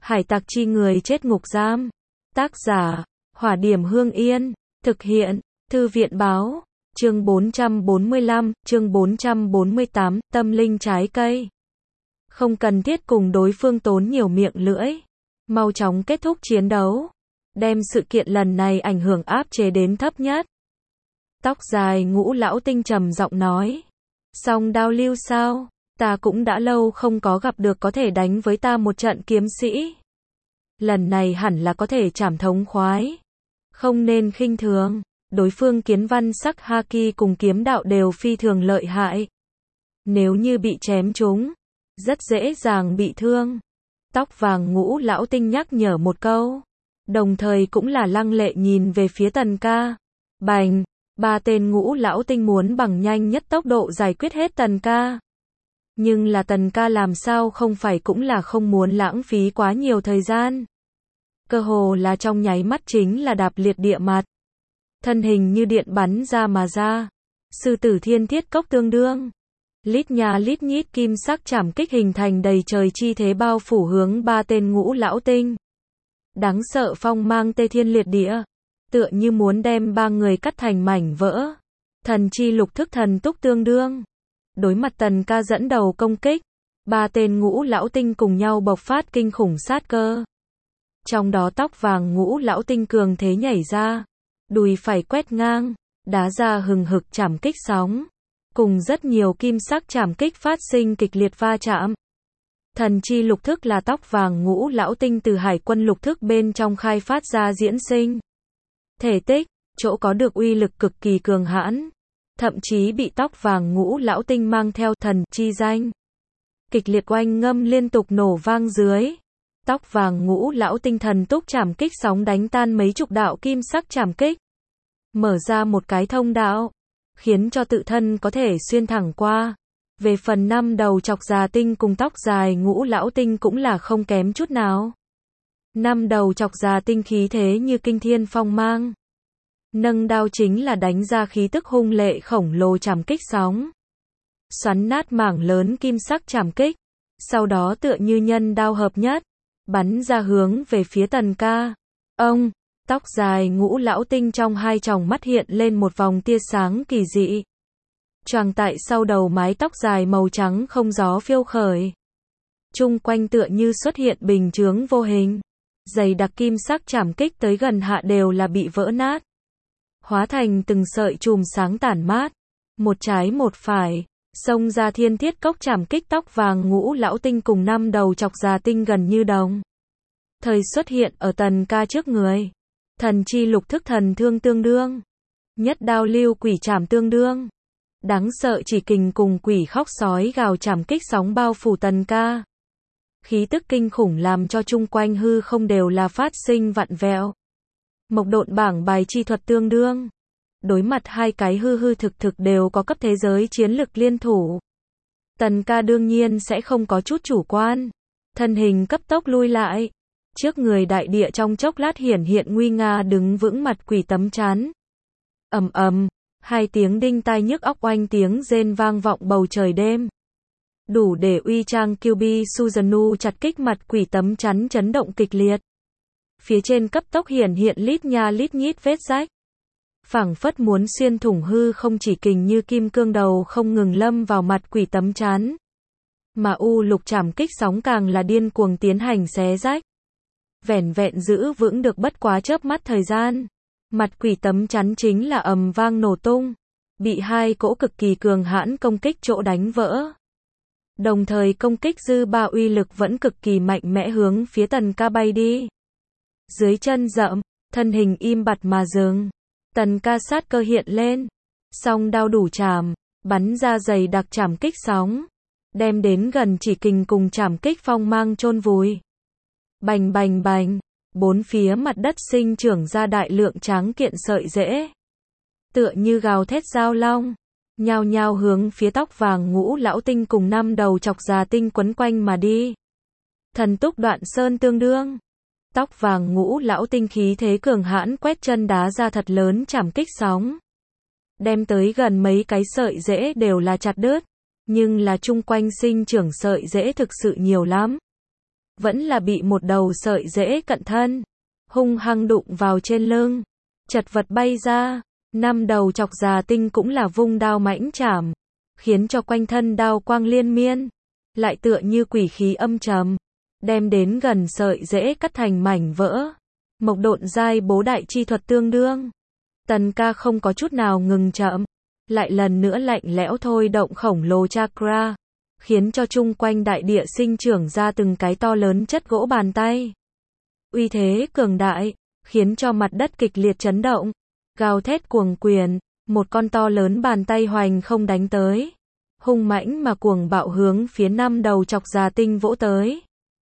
Hải tặc chi người chết ngục giam. Tác giả, Hỏa Điểm Hương Yên. Thực hiện, Thư viện Báo. Chương 445, chương 448, tâm linh trái cây. Không cần thiết cùng đối phương tốn nhiều miệng lưỡi. Mau chóng kết thúc chiến đấu. Đem sự kiện lần này ảnh hưởng áp chế đến thấp nhất. Tóc dài Ngũ lão tinh trầm giọng nói. Song đao lưu sao? Ta cũng đã lâu không có gặp được có thể đánh với ta một trận kiếm sĩ. Lần này hẳn là có thể trảm thống khoái. Không nên khinh thường. Đối phương kiến văn sắc haki cùng kiếm đạo đều phi thường lợi hại. Nếu như bị chém trúng, rất dễ dàng bị thương. Tóc vàng Ngũ lão tinh nhắc nhở một câu. Đồng thời cũng là lăng lệ nhìn về phía Tần Ca. Bành, ba tên Ngũ lão tinh muốn bằng nhanh nhất tốc độ giải quyết hết Tần Ca. Nhưng là Tần Ca làm sao không phải cũng là không muốn lãng phí quá nhiều thời gian. Cơ hồ là trong nháy mắt chính là đạp liệt địa mặt. Thân hình như điện bắn ra mà ra. Sư tử thiên thiết cốc tương đương. Lít nhà lít nhít kim sắc chảm kích hình thành đầy trời chi thế bao phủ hướng ba tên Ngũ lão tinh. Đáng sợ phong mang tê thiên liệt địa. Tựa như muốn đem ba người cắt thành mảnh vỡ. Thần chi lục thức thần túc tương đương. Đối mặt Tần Ca dẫn đầu công kích. Ba tên Ngũ lão tinh cùng nhau bộc phát kinh khủng sát cơ. Trong đó tóc vàng Ngũ lão tinh cường thế nhảy ra. Đùi phải quét ngang. Đá ra hừng hực chảm kích sóng. Cùng rất nhiều kim sắc chảm kích phát sinh kịch liệt va chạm. Thần chi lục thức là tóc vàng Ngũ lão tinh từ hải quân lục thức bên trong khai phát ra diễn sinh. Thể tích, chỗ có được uy lực cực kỳ cường hãn. Thậm chí bị tóc vàng Ngũ lão tinh mang theo thần chi danh. Kịch liệt oanh ngâm liên tục nổ vang dưới. Tóc vàng Ngũ lão tinh thần túc chảm kích sóng đánh tan mấy chục đạo kim sắc chảm kích. Mở ra một cái thông đạo. Khiến cho tự thân có thể xuyên thẳng qua. Về phần năm đầu chọc già tinh cùng tóc dài Ngũ lão tinh cũng là không kém chút nào. Năm đầu chọc già tinh khí thế như kinh thiên phong mang. Nâng đao chính là đánh ra khí tức hung lệ khổng lồ chảm kích sóng. Xoắn nát mảng lớn kim sắc chảm kích. Sau đó tựa như nhân đao hợp nhất. Bắn ra hướng về phía Tần Ca. Ông, tóc dài Ngũ lão tinh trong hai tròng mắt hiện lên một vòng tia sáng kỳ dị. Choàng tại sau đầu mái tóc dài màu trắng không gió phiêu khởi. Chung quanh tựa như xuất hiện bình chướng vô hình. Dày đặc kim sắc chảm kích tới gần hạ đều là bị vỡ nát. Hóa thành từng sợi chùm sáng tản mát. Một trái một phải. Xông ra thiên thiết cốc chảm kích tóc vàng Ngũ lão tinh cùng năm đầu chọc già tinh gần như đồng. Thời xuất hiện ở Tần Ca trước người. Thần chi lục thức thần thương tương đương. Nhất đao lưu quỷ chảm tương đương. Đáng sợ chỉ kình cùng quỷ khóc sói gào chảm kích sóng bao phủ Tần Ca. Khí tức kinh khủng làm cho chung quanh hư không đều là phát sinh vặn vẹo. Mộc độn bảng bài chi thuật tương đương. Đối mặt hai cái hư hư thực thực đều có cấp thế giới chiến lực liên thủ. Tần Ca đương nhiên sẽ không có chút chủ quan. Thân hình cấp tốc lui lại. Trước người đại địa trong chốc lát hiển hiện nguy nga đứng vững mặt quỷ tấm chắn. Ầm ầm, hai tiếng đinh tai nhức óc oanh tiếng rên vang vọng bầu trời đêm. Đủ để uy trang Kyuubi Suzanu chặt kích mặt quỷ tấm chắn chấn động kịch liệt. Phía trên cấp tốc hiển hiện lít nha lít nhít vết rách. Phảng phất muốn xuyên thủng hư không chỉ kình như kim cương đầu không ngừng lâm vào mặt quỷ tấm chắn. Mà u lục chảm kích sóng càng là điên cuồng tiến hành xé rách. Vẻn vẹn giữ vững được bất quá chớp mắt thời gian. Mặt quỷ tấm chắn chính là ầm vang nổ tung. Bị hai cỗ cực kỳ cường hãn công kích chỗ đánh vỡ. Đồng thời công kích dư ba uy lực vẫn cực kỳ mạnh mẽ hướng phía Tần Ca bay đi. Dưới chân rậm, thân hình im bặt mà dừng. Tần Ca sát cơ hiện lên. Song đao đủ chảm, bắn ra dày đặc chảm kích sóng. Đem đến gần chỉ kình cùng chảm kích phong mang chôn vùi. Bành bành bành, bốn phía mặt đất sinh trưởng ra đại lượng tráng kiện sợi rễ. Tựa như gào thét giao long. Nhao nhao hướng phía tóc vàng Ngũ lão tinh cùng năm đầu chọc già tinh quấn quanh mà đi. Thần túc đoạn sơn tương đương. Tóc vàng Ngũ lão tinh khí thế cường hãn quét chân đá ra thật lớn chảm kích sóng. Đem tới gần mấy cái sợi rễ đều là chặt đứt. Nhưng là chung quanh sinh trưởng sợi rễ thực sự nhiều lắm. vẫn là bị một đầu sợi rễ cận thân, hung hăng đụng vào trên lưng, chật vật bay ra. Năm đầu chọc già tinh cũng là vung đao mãnh chảm, khiến cho quanh thân đao quang liên miên, lại tựa như quỷ khí âm trầm, đem đến gần sợi rễ cắt thành mảnh vỡ. Mộc độn giai bố đại chi thuật tương đương. Tần ca không có chút nào ngừng chậm, lại lần nữa lạnh lẽo thôi động khổng lồ chakra, khiến cho chung quanh đại địa sinh trưởng ra từng cái to lớn chất gỗ bàn tay. Uy thế cường đại, khiến cho mặt đất kịch liệt chấn động, gào thét cuồng quyền, một con to lớn bàn tay hoành không đánh tới, hung mãnh mà cuồng bạo hướng phía năm đầu chọc già tinh vỗ tới.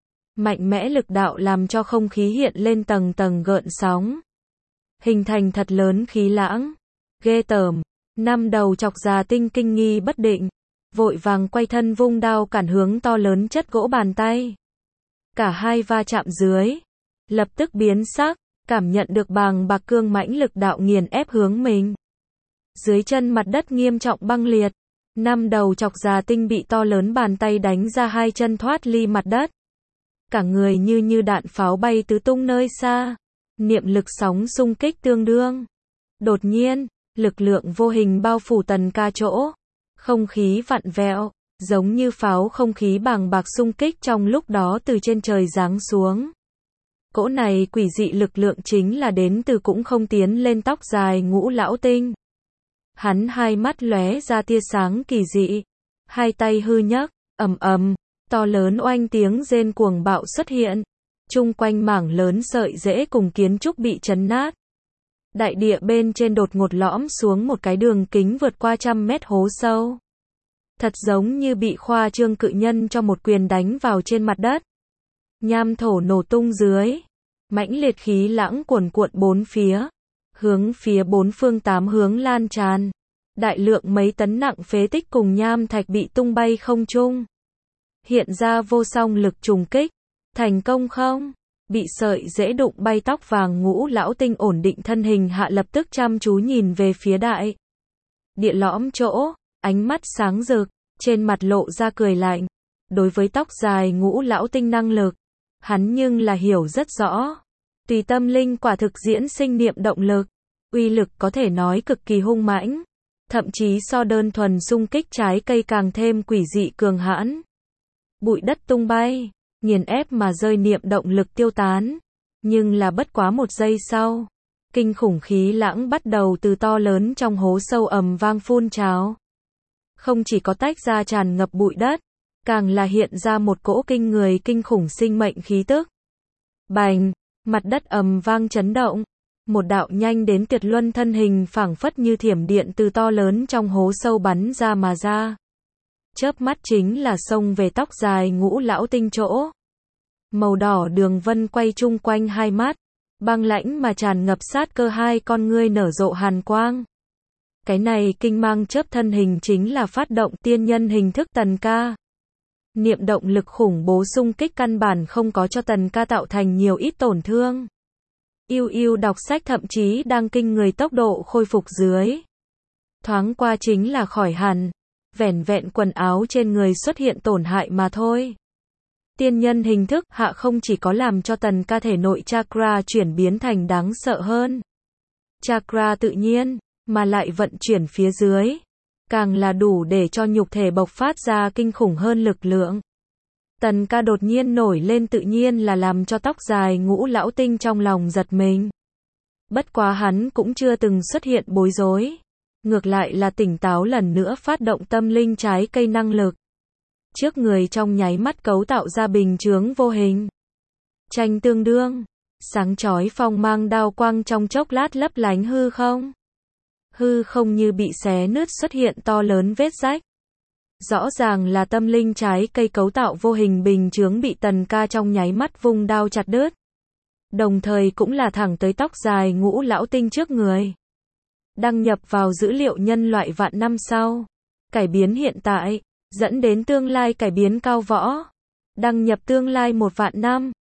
Mạnh mẽ lực đạo làm cho không khí hiện lên tầng tầng gợn sóng, hình thành thật lớn khí lãng. Ghê tởm, năm đầu chọc già tinh kinh nghi bất định, vội vàng quay thân vung đao cản hướng to lớn chất gỗ bàn tay. Cả hai va chạm dưới, lập tức biến sắc, cảm nhận được bàng bạc cương mãnh lực đạo nghiền ép hướng mình. Dưới chân mặt đất nghiêm trọng băng liệt, năm đầu chọc già tinh bị to lớn bàn tay đánh ra hai chân thoát ly mặt đất. Cả người như đạn pháo bay tứ tung nơi xa, niệm lực sóng xung kích tương đương. Đột nhiên, lực lượng vô hình bao phủ Tần ca chỗ, không khí vặn vẹo, giống như pháo không khí bàng bạc xung kích trong lúc đó từ trên trời giáng xuống. Cỗ này quỷ dị lực lượng chính là đến từ cũng không tiến lên tóc dài Ngũ lão tinh. Hắn hai mắt lóe ra tia sáng kỳ dị, hai tay hư nhấc, ầm ầm, to lớn oanh tiếng rên cuồng bạo xuất hiện, chung quanh mảng lớn sợi rễ cùng kiến trúc bị chấn nát. Đại địa bên trên đột ngột lõm xuống một cái đường kính vượt qua 100 mét hố sâu. Thật giống như bị khoa trương cự nhân cho một quyền đánh vào trên mặt đất. Nham thổ nổ tung dưới, mãnh liệt khí lãng cuồn cuộn bốn phía, hướng phía bốn phương tám hướng lan tràn. Đại lượng mấy tấn nặng phế tích cùng nham thạch bị tung bay không trung. Hiện ra vô song lực trùng kích, thành công không? Bị sợi rễ đụng bay tóc vàng Ngũ lão tinh ổn định thân hình hạ, lập tức chăm chú nhìn về phía đại địa lõm chỗ, ánh mắt sáng rực, trên mặt lộ ra cười lạnh. Đối với tóc dài Ngũ lão tinh năng lực, hắn nhưng là hiểu rất rõ. Tùy tâm linh quả thực diễn sinh niệm động lực, uy lực có thể nói cực kỳ hung mãnh, thậm chí so đơn thuần xung kích trái cây càng thêm quỷ dị cường hãn. Bụi đất tung bay, nghiền ép mà rơi, niệm động lực tiêu tán. Nhưng là bất quá một giây sau, kinh khủng khí lãng bắt đầu từ to lớn trong hố sâu ầm vang phun trào. Không chỉ có tách ra tràn ngập bụi đất, càng là hiện ra một cỗ kinh người kinh khủng sinh mệnh khí tức. Bành, mặt đất ầm vang chấn động, một đạo nhanh đến tuyệt luân thân hình phảng phất như thiểm điện từ to lớn trong hố sâu bắn ra mà ra. Chớp mắt chính là xông về tóc dài Ngũ lão tinh chỗ. Màu đỏ đường vân quay chung quanh hai mắt, băng lãnh mà tràn ngập sát cơ, hai con ngươi nở rộ hàn quang. Cái này kinh mang chớp thân hình chính là phát động tiên nhân hình thức Tần ca. Niệm động lực khủng bố xung kích căn bản không có cho Tần ca tạo thành nhiều ít tổn thương. Yêu đọc sách thậm chí đang kinh người tốc độ khôi phục dưới. Thoáng qua chính là khỏi hẳn, vẻn vẹn quần áo trên người xuất hiện tổn hại mà thôi. Tiên nhân hình thức hạ không chỉ có làm cho Tần ca thể nội chakra chuyển biến thành đáng sợ hơn. Chakra tự nhiên, mà lại vận chuyển phía dưới, càng là đủ để cho nhục thể bộc phát ra kinh khủng hơn lực lượng. Tần ca đột nhiên nổi lên tự nhiên là làm cho tóc dài Ngũ lão tinh trong lòng giật mình. Bất quá hắn cũng chưa từng xuất hiện bối rối, ngược lại là tỉnh táo lần nữa phát động tâm linh trái cây năng lực. Trước người trong nháy mắt cấu tạo ra bình chướng vô hình. Tranh tương đương, sáng chói phong mang đao quang trong chốc lát lấp lánh hư không. Hư không như bị xé nứt, xuất hiện to lớn vết rách. Rõ ràng là tâm linh trái cây cấu tạo vô hình bình chướng bị Tần ca trong nháy mắt vung đao chặt đứt. Đồng thời cũng là thẳng tới tóc dài Ngũ lão tinh trước người. Đăng nhập vào dữ liệu nhân loại vạn năm sau. Cải biến hiện tại, dẫn đến tương lai cải biến cao võ. Đăng nhập tương lai 1 vạn năm.